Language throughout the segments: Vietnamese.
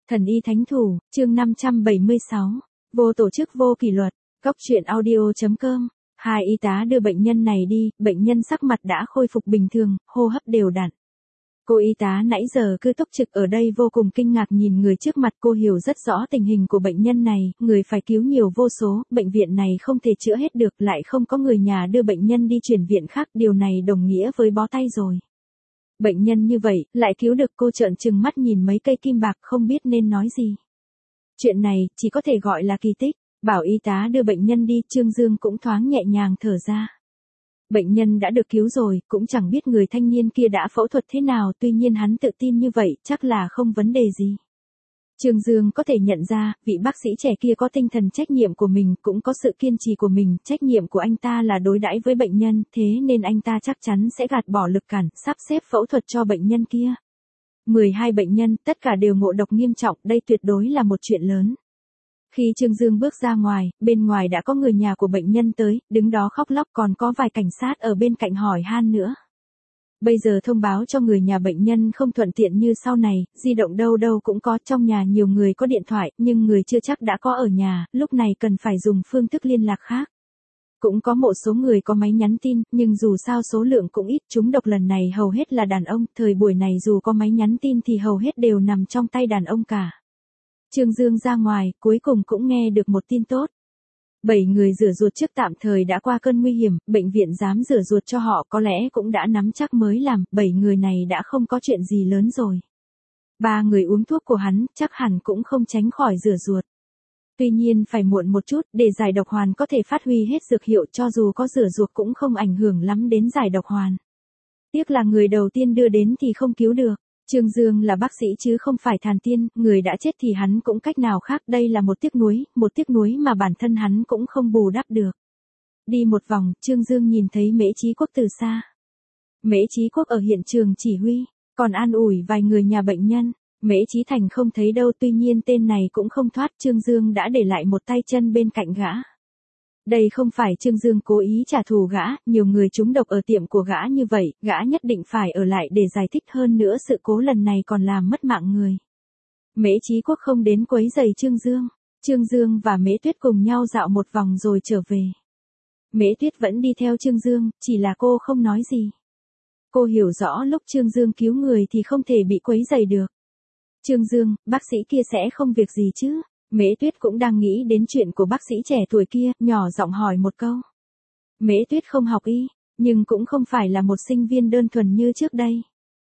Thần y thánh thủ, chương 576. Vô tổ chức vô kỷ luật. Góc truyện audio.com. Hai y tá đưa bệnh nhân này đi, bệnh nhân sắc mặt đã khôi phục bình thường, hô hấp đều đặn. Cô y tá nãy giờ cứ túc trực ở đây vô cùng kinh ngạc nhìn người trước mặt, cô hiểu rất rõ tình hình của bệnh nhân này, người phải cứu nhiều vô số, bệnh viện này không thể chữa hết được, lại không có người nhà đưa bệnh nhân đi chuyển viện khác, điều này đồng nghĩa với bó tay rồi. Bệnh nhân như vậy, lại cứu được, cô trợn trừng mắt nhìn mấy cây kim bạc không biết nên nói gì. Chuyện này, chỉ có thể gọi là kỳ tích, bảo y tá đưa bệnh nhân đi, Trương Dương cũng thoáng nhẹ nhàng thở ra. Bệnh nhân đã được cứu rồi, cũng chẳng biết người thanh niên kia đã phẫu thuật thế nào, tuy nhiên hắn tự tin như vậy, chắc là không vấn đề gì. Trương Dương có thể nhận ra, vị bác sĩ trẻ kia có tinh thần trách nhiệm của mình, cũng có sự kiên trì của mình, trách nhiệm của anh ta là đối đãi với bệnh nhân, thế nên anh ta chắc chắn sẽ gạt bỏ lực cản, sắp xếp phẫu thuật cho bệnh nhân kia. 12 bệnh nhân, tất cả đều ngộ độc nghiêm trọng, đây tuyệt đối là một chuyện lớn. Khi Trương Dương bước ra ngoài, bên ngoài đã có người nhà của bệnh nhân tới, đứng đó khóc lóc, còn có vài cảnh sát ở bên cạnh hỏi han nữa. Bây giờ thông báo cho người nhà bệnh nhân không thuận tiện như sau này, di động đâu đâu cũng có, trong nhà nhiều người có điện thoại, nhưng người chưa chắc đã có ở nhà, lúc này cần phải dùng phương thức liên lạc khác. Cũng có một số người có máy nhắn tin, nhưng dù sao số lượng cũng ít, trúng độc lần này hầu hết là đàn ông, thời buổi này dù có máy nhắn tin thì hầu hết đều nằm trong tay đàn ông cả. Trương Dương ra ngoài, cuối cùng cũng nghe được một tin tốt. 7 người rửa ruột trước tạm thời đã qua cơn nguy hiểm, bệnh viện dám rửa ruột cho họ có lẽ cũng đã nắm chắc mới làm, 7 người này đã không có chuyện gì lớn rồi. 3 người uống thuốc của hắn, chắc hẳn cũng không tránh khỏi rửa ruột. Tuy nhiên phải muộn một chút, để giải độc hoàn có thể phát huy hết dược hiệu, cho dù có rửa ruột cũng không ảnh hưởng lắm đến giải độc hoàn. Tiếc là người đầu tiên đưa đến thì không cứu được. Trương Dương là bác sĩ chứ không phải thần tiên, người đã chết thì hắn cũng cách nào khác, đây là một tiếc nuối mà bản thân hắn cũng không bù đắp được. Đi một vòng, Trương Dương nhìn thấy Mễ Chí Quốc từ xa. Mễ Chí Quốc ở hiện trường chỉ huy, còn an ủi vài người nhà bệnh nhân. Mễ Chí Thành không thấy đâu, tuy nhiên tên này cũng không thoát, Trương Dương đã để lại một tay chân bên cạnh gã. Đây không phải Trương Dương cố ý trả thù gã, nhiều người trúng độc ở tiệm của gã như vậy, gã nhất định phải ở lại để giải thích, hơn nữa sự cố lần này còn làm mất mạng người. Mễ Chí Quốc không đến quấy rầy Trương Dương và Mễ Tuyết cùng nhau dạo một vòng rồi trở về. Mễ Tuyết vẫn đi theo Trương Dương, chỉ là cô không nói gì. Cô hiểu rõ lúc Trương Dương cứu người thì không thể bị quấy rầy được. Trương Dương, bác sĩ kia sẽ không việc gì chứ? Mễ Tuyết cũng đang nghĩ đến chuyện của bác sĩ trẻ tuổi kia, nhỏ giọng hỏi một câu. Mễ Tuyết không học y, nhưng cũng không phải là một sinh viên đơn thuần như trước đây.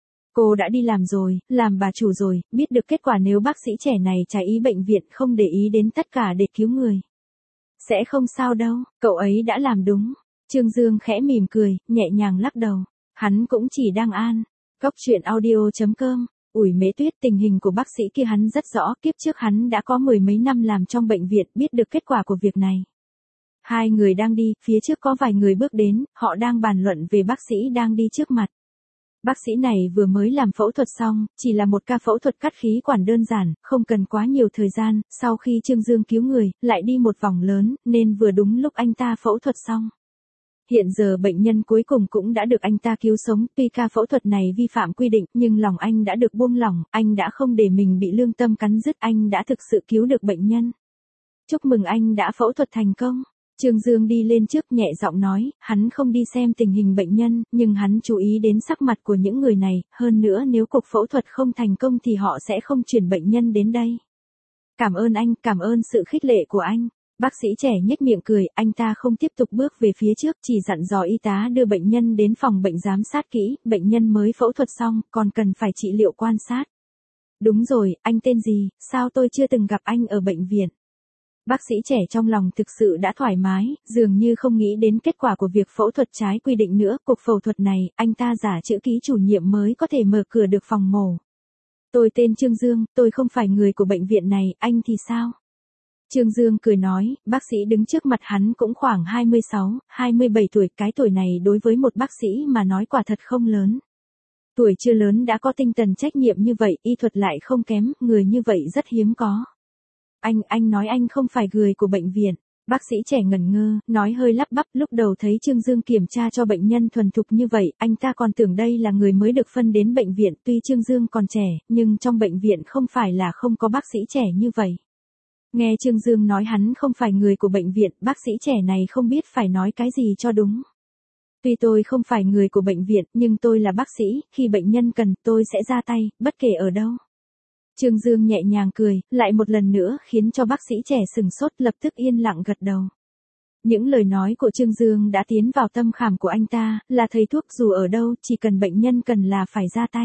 Cô đã đi làm rồi, làm bà chủ rồi, biết được kết quả nếu bác sĩ trẻ này trái ý bệnh viện không để ý đến tất cả để cứu người. Sẽ không sao đâu, cậu ấy đã làm đúng. Trương Dương khẽ mỉm cười, nhẹ nhàng lắc đầu. Hắn cũng chỉ đang an. Góc truyện audio.com. Ủi Mễ Tuyết, tình hình của bác sĩ kia hắn rất rõ, kiếp trước hắn đã có 10 mấy năm làm trong bệnh viện, biết được kết quả của việc này. Hai người đang đi, phía trước có vài người bước đến, họ đang bàn luận về bác sĩ đang đi trước mặt. Bác sĩ này vừa mới làm phẫu thuật xong, chỉ là một ca phẫu thuật cắt khí quản đơn giản, không cần quá nhiều thời gian, sau khi Trương Dương cứu người, lại đi một vòng lớn, nên vừa đúng lúc anh ta phẫu thuật xong. Hiện giờ bệnh nhân cuối cùng cũng đã được anh ta cứu sống, tuy ca phẫu thuật này vi phạm quy định, nhưng lòng anh đã được buông lỏng, anh đã không để mình bị lương tâm cắn rứt, anh đã thực sự cứu được bệnh nhân. Chúc mừng anh đã phẫu thuật thành công. Trương Dương đi lên trước nhẹ giọng nói, hắn không đi xem tình hình bệnh nhân, nhưng hắn chú ý đến sắc mặt của những người này, hơn nữa nếu cuộc phẫu thuật không thành công thì họ sẽ không chuyển bệnh nhân đến đây. Cảm ơn anh, cảm ơn sự khích lệ của anh. Bác sĩ trẻ nhếch miệng cười, anh ta không tiếp tục bước về phía trước, chỉ dặn dò y tá đưa bệnh nhân đến phòng bệnh giám sát kỹ, bệnh nhân mới phẫu thuật xong, còn cần phải trị liệu quan sát. Đúng rồi, anh tên gì, sao tôi chưa từng gặp anh ở bệnh viện? Bác sĩ trẻ trong lòng thực sự đã thoải mái, dường như không nghĩ đến kết quả của việc phẫu thuật trái quy định nữa, cuộc phẫu thuật này, anh ta giả chữ ký chủ nhiệm mới có thể mở cửa được phòng mổ. Tôi tên Trương Dương, tôi không phải người của bệnh viện này, anh thì sao? Trương Dương cười nói, bác sĩ đứng trước mặt hắn cũng khoảng 26, 27 tuổi, cái tuổi này đối với một bác sĩ mà nói quả thật không lớn. Tuổi chưa lớn đã có tinh thần trách nhiệm như vậy, y thuật lại không kém, người như vậy rất hiếm có. Anh nói anh không phải người của bệnh viện. Bác sĩ trẻ ngẩn ngơ, nói hơi lắp bắp, lúc đầu thấy Trương Dương kiểm tra cho bệnh nhân thuần thục như vậy, anh ta còn tưởng đây là người mới được phân đến bệnh viện, tuy Trương Dương còn trẻ, nhưng trong bệnh viện không phải là không có bác sĩ trẻ như vậy. Nghe Trương Dương nói hắn không phải người của bệnh viện, bác sĩ trẻ này không biết phải nói cái gì cho đúng. Tuy tôi không phải người của bệnh viện, nhưng tôi là bác sĩ, khi bệnh nhân cần, tôi sẽ ra tay, bất kể ở đâu. Trương Dương nhẹ nhàng cười, lại một lần nữa khiến cho bác sĩ trẻ sừng sốt, lập tức yên lặng gật đầu. Những lời nói của Trương Dương đã tiến vào tâm khảm của anh ta, là thầy thuốc dù ở đâu, chỉ cần bệnh nhân cần là phải ra tay.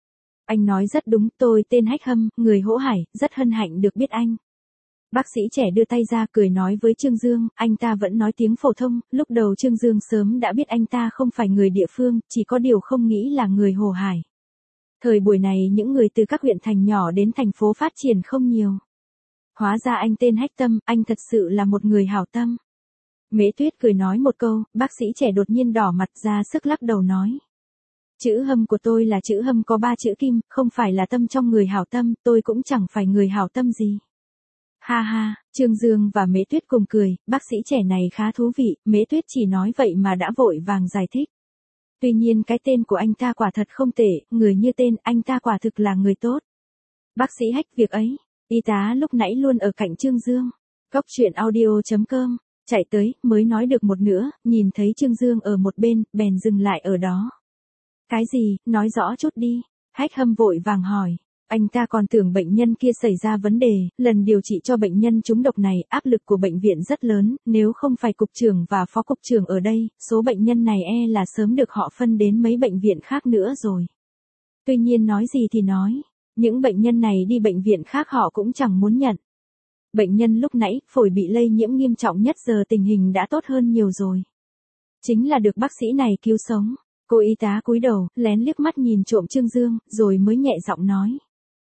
Anh nói rất đúng, tôi tên Hách Hâm, người Hỗ Hải, rất hân hạnh được biết anh. Bác sĩ trẻ đưa tay ra cười nói với Trương Dương, anh ta vẫn nói tiếng phổ thông, lúc đầu Trương Dương sớm đã biết anh ta không phải người địa phương, chỉ có điều không nghĩ là người Hồ Hải. Thời buổi này những người từ các huyện thành nhỏ đến thành phố phát triển không nhiều. Hóa ra anh tên Hách Tâm, anh thật sự là một người hảo tâm. Mễ Tuyết cười nói một câu, bác sĩ trẻ đột nhiên đỏ mặt ra sức lắc đầu nói. Chữ Hâm của tôi là chữ Hâm có 3 chữ kim, không phải là tâm trong người hảo tâm, tôi cũng chẳng phải người hảo tâm gì. Ha ha, Trương Dương và Mễ Tuyết cùng cười, bác sĩ trẻ này khá thú vị, Mễ Tuyết chỉ nói vậy mà đã vội vàng giải thích. Tuy nhiên cái tên của anh ta quả thật không tệ, người như tên anh ta quả thực là người tốt. Bác sĩ Hách việc ấy, y tá lúc nãy luôn ở cạnh Trương Dương. Cóc truyện audio.com, chạy tới, mới nói được một nửa, nhìn thấy Trương Dương ở một bên, bèn dừng lại ở đó. Cái gì, nói rõ chút đi, Hách Hâm vội vàng hỏi. Anh ta còn tưởng bệnh nhân kia xảy ra vấn đề, lần điều trị cho bệnh nhân trúng độc này, áp lực của bệnh viện rất lớn, nếu không phải cục trưởng và phó cục trưởng ở đây, số bệnh nhân này là sớm được họ phân đến mấy bệnh viện khác nữa rồi. Tuy nhiên nói gì thì nói, những bệnh nhân này đi bệnh viện khác họ cũng chẳng muốn nhận. Bệnh nhân lúc nãy, phổi bị lây nhiễm nghiêm trọng nhất, giờ tình hình đã tốt hơn nhiều rồi. Chính là được bác sĩ này cứu sống. Cô y tá cúi đầu, lén liếc mắt nhìn trộm Trương Dương, rồi mới nhẹ giọng nói.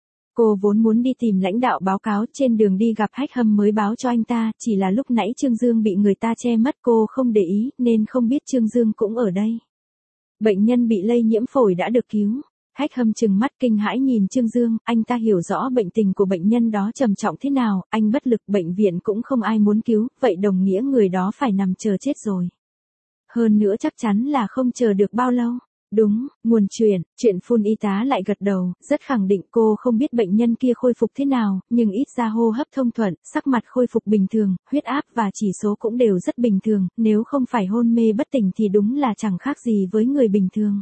Cô vốn muốn đi tìm lãnh đạo báo cáo, trên đường đi gặp Hách Hâm mới báo cho anh ta, chỉ là lúc nãy Trương Dương bị người ta che mất, cô không để ý, nên không biết Trương Dương cũng ở đây. Bệnh nhân bị lây nhiễm phổi đã được cứu. Hách Hâm trừng mắt kinh hãi nhìn Trương Dương, anh ta hiểu rõ bệnh tình của bệnh nhân đó trầm trọng thế nào, anh bất lực, bệnh viện cũng không ai muốn cứu, vậy đồng nghĩa người đó phải nằm chờ chết rồi. Hơn nữa chắc chắn là không chờ được bao lâu. Đúng, nguồn chuyện phun y tá lại gật đầu, rất khẳng định cô không biết bệnh nhân kia khôi phục thế nào, nhưng ít ra hô hấp thông thuận, sắc mặt khôi phục bình thường, huyết áp và chỉ số cũng đều rất bình thường, nếu không phải hôn mê bất tỉnh thì đúng là chẳng khác gì với người bình thường.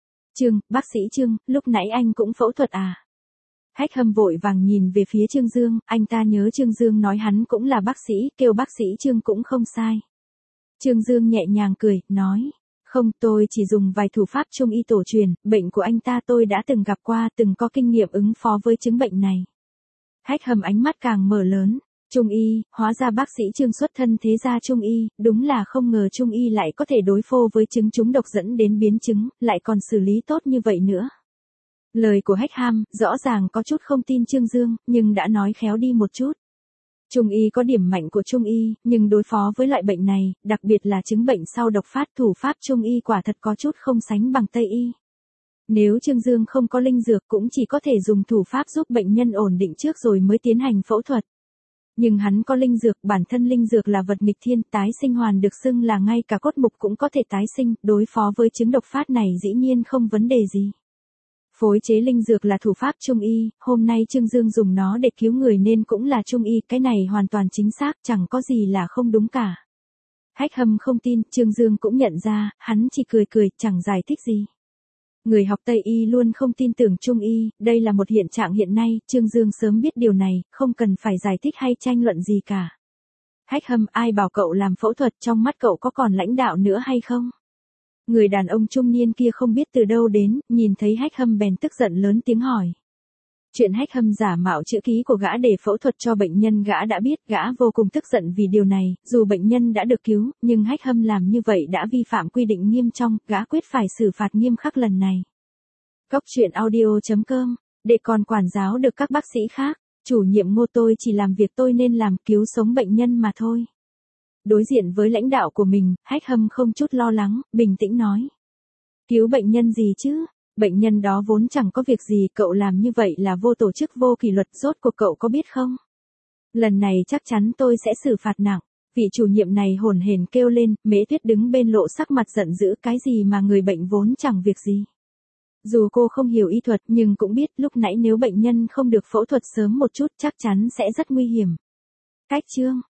Bác sĩ Trương, lúc nãy anh cũng phẫu thuật à? Hách Hâm vội vàng nhìn về phía Trương Dương, anh ta nhớ Trương Dương nói hắn cũng là bác sĩ, kêu bác sĩ Trương cũng không sai. Trương Dương nhẹ nhàng cười, nói. Không, tôi chỉ dùng vài thủ pháp trung y tổ truyền, bệnh của anh ta tôi đã từng gặp qua, từng có kinh nghiệm ứng phó với chứng bệnh này. Hách Hâm ánh mắt càng mở lớn, trung y, hóa ra bác sĩ Trương xuất thân thế gia trung y, đúng là không ngờ trung y lại có thể đối phó với chứng trúng độc dẫn đến biến chứng, lại còn xử lý tốt như vậy nữa. Lời của Hách Hâm rõ ràng có chút không tin Trương Dương, nhưng đã nói khéo đi một chút. Trung y có điểm mạnh của trung y, nhưng đối phó với loại bệnh này, đặc biệt là chứng bệnh sau độc phát, thủ pháp trung y quả thật có chút không sánh bằng Tây y. Nếu Trương Dương không có linh dược cũng chỉ có thể dùng thủ pháp giúp bệnh nhân ổn định trước rồi mới tiến hành phẫu thuật. Nhưng hắn có linh dược, bản thân linh dược là vật nghịch thiên, tái sinh hoàn được xưng là ngay cả cốt mục cũng có thể tái sinh, đối phó với chứng độc phát này dĩ nhiên không vấn đề gì. Phối chế linh dược là thủ pháp trung y, hôm nay Trương Dương dùng nó để cứu người nên cũng là trung y, cái này hoàn toàn chính xác, chẳng có gì là không đúng cả. Hách Hâm không tin, Trương Dương cũng nhận ra, hắn chỉ cười cười, chẳng giải thích gì. Người học Tây y luôn không tin tưởng trung y, đây là một hiện trạng hiện nay, Trương Dương sớm biết điều này, không cần phải giải thích hay tranh luận gì cả. Hách Hâm, ai bảo cậu làm phẫu thuật, trong mắt cậu có còn lãnh đạo nữa hay không? Người đàn ông trung niên kia không biết từ đâu đến, nhìn thấy Hách Hâm bèn tức giận lớn tiếng hỏi. Chuyện Hách Hâm giả mạo chữ ký của gã để phẫu thuật cho bệnh nhân gã đã biết, gã vô cùng tức giận vì điều này, dù bệnh nhân đã được cứu, nhưng Hách Hâm làm như vậy đã vi phạm quy định nghiêm trọng, gã quyết phải xử phạt nghiêm khắc lần này. Cóc truyện audio.com, để còn quản giáo được các bác sĩ khác, chủ nhiệm Ngô tôi chỉ làm việc tôi nên làm, cứu sống bệnh nhân mà thôi. Đối diện với lãnh đạo của mình, Hách Hâm không chút lo lắng, bình tĩnh nói. Cứu bệnh nhân gì chứ? Bệnh nhân đó vốn chẳng có việc gì, cậu làm như vậy là vô tổ chức vô kỷ luật, rốt cuộc cậu có biết không? Lần này chắc chắn tôi sẽ xử phạt nặng. Vị chủ nhiệm này hổn hển kêu lên, Mễ Tuyết đứng bên lộ sắc mặt giận dữ, cái gì mà người bệnh vốn chẳng việc gì. Dù cô không hiểu y thuật nhưng cũng biết lúc nãy nếu bệnh nhân không được phẫu thuật sớm một chút chắc chắn sẽ rất nguy hiểm. Cách chương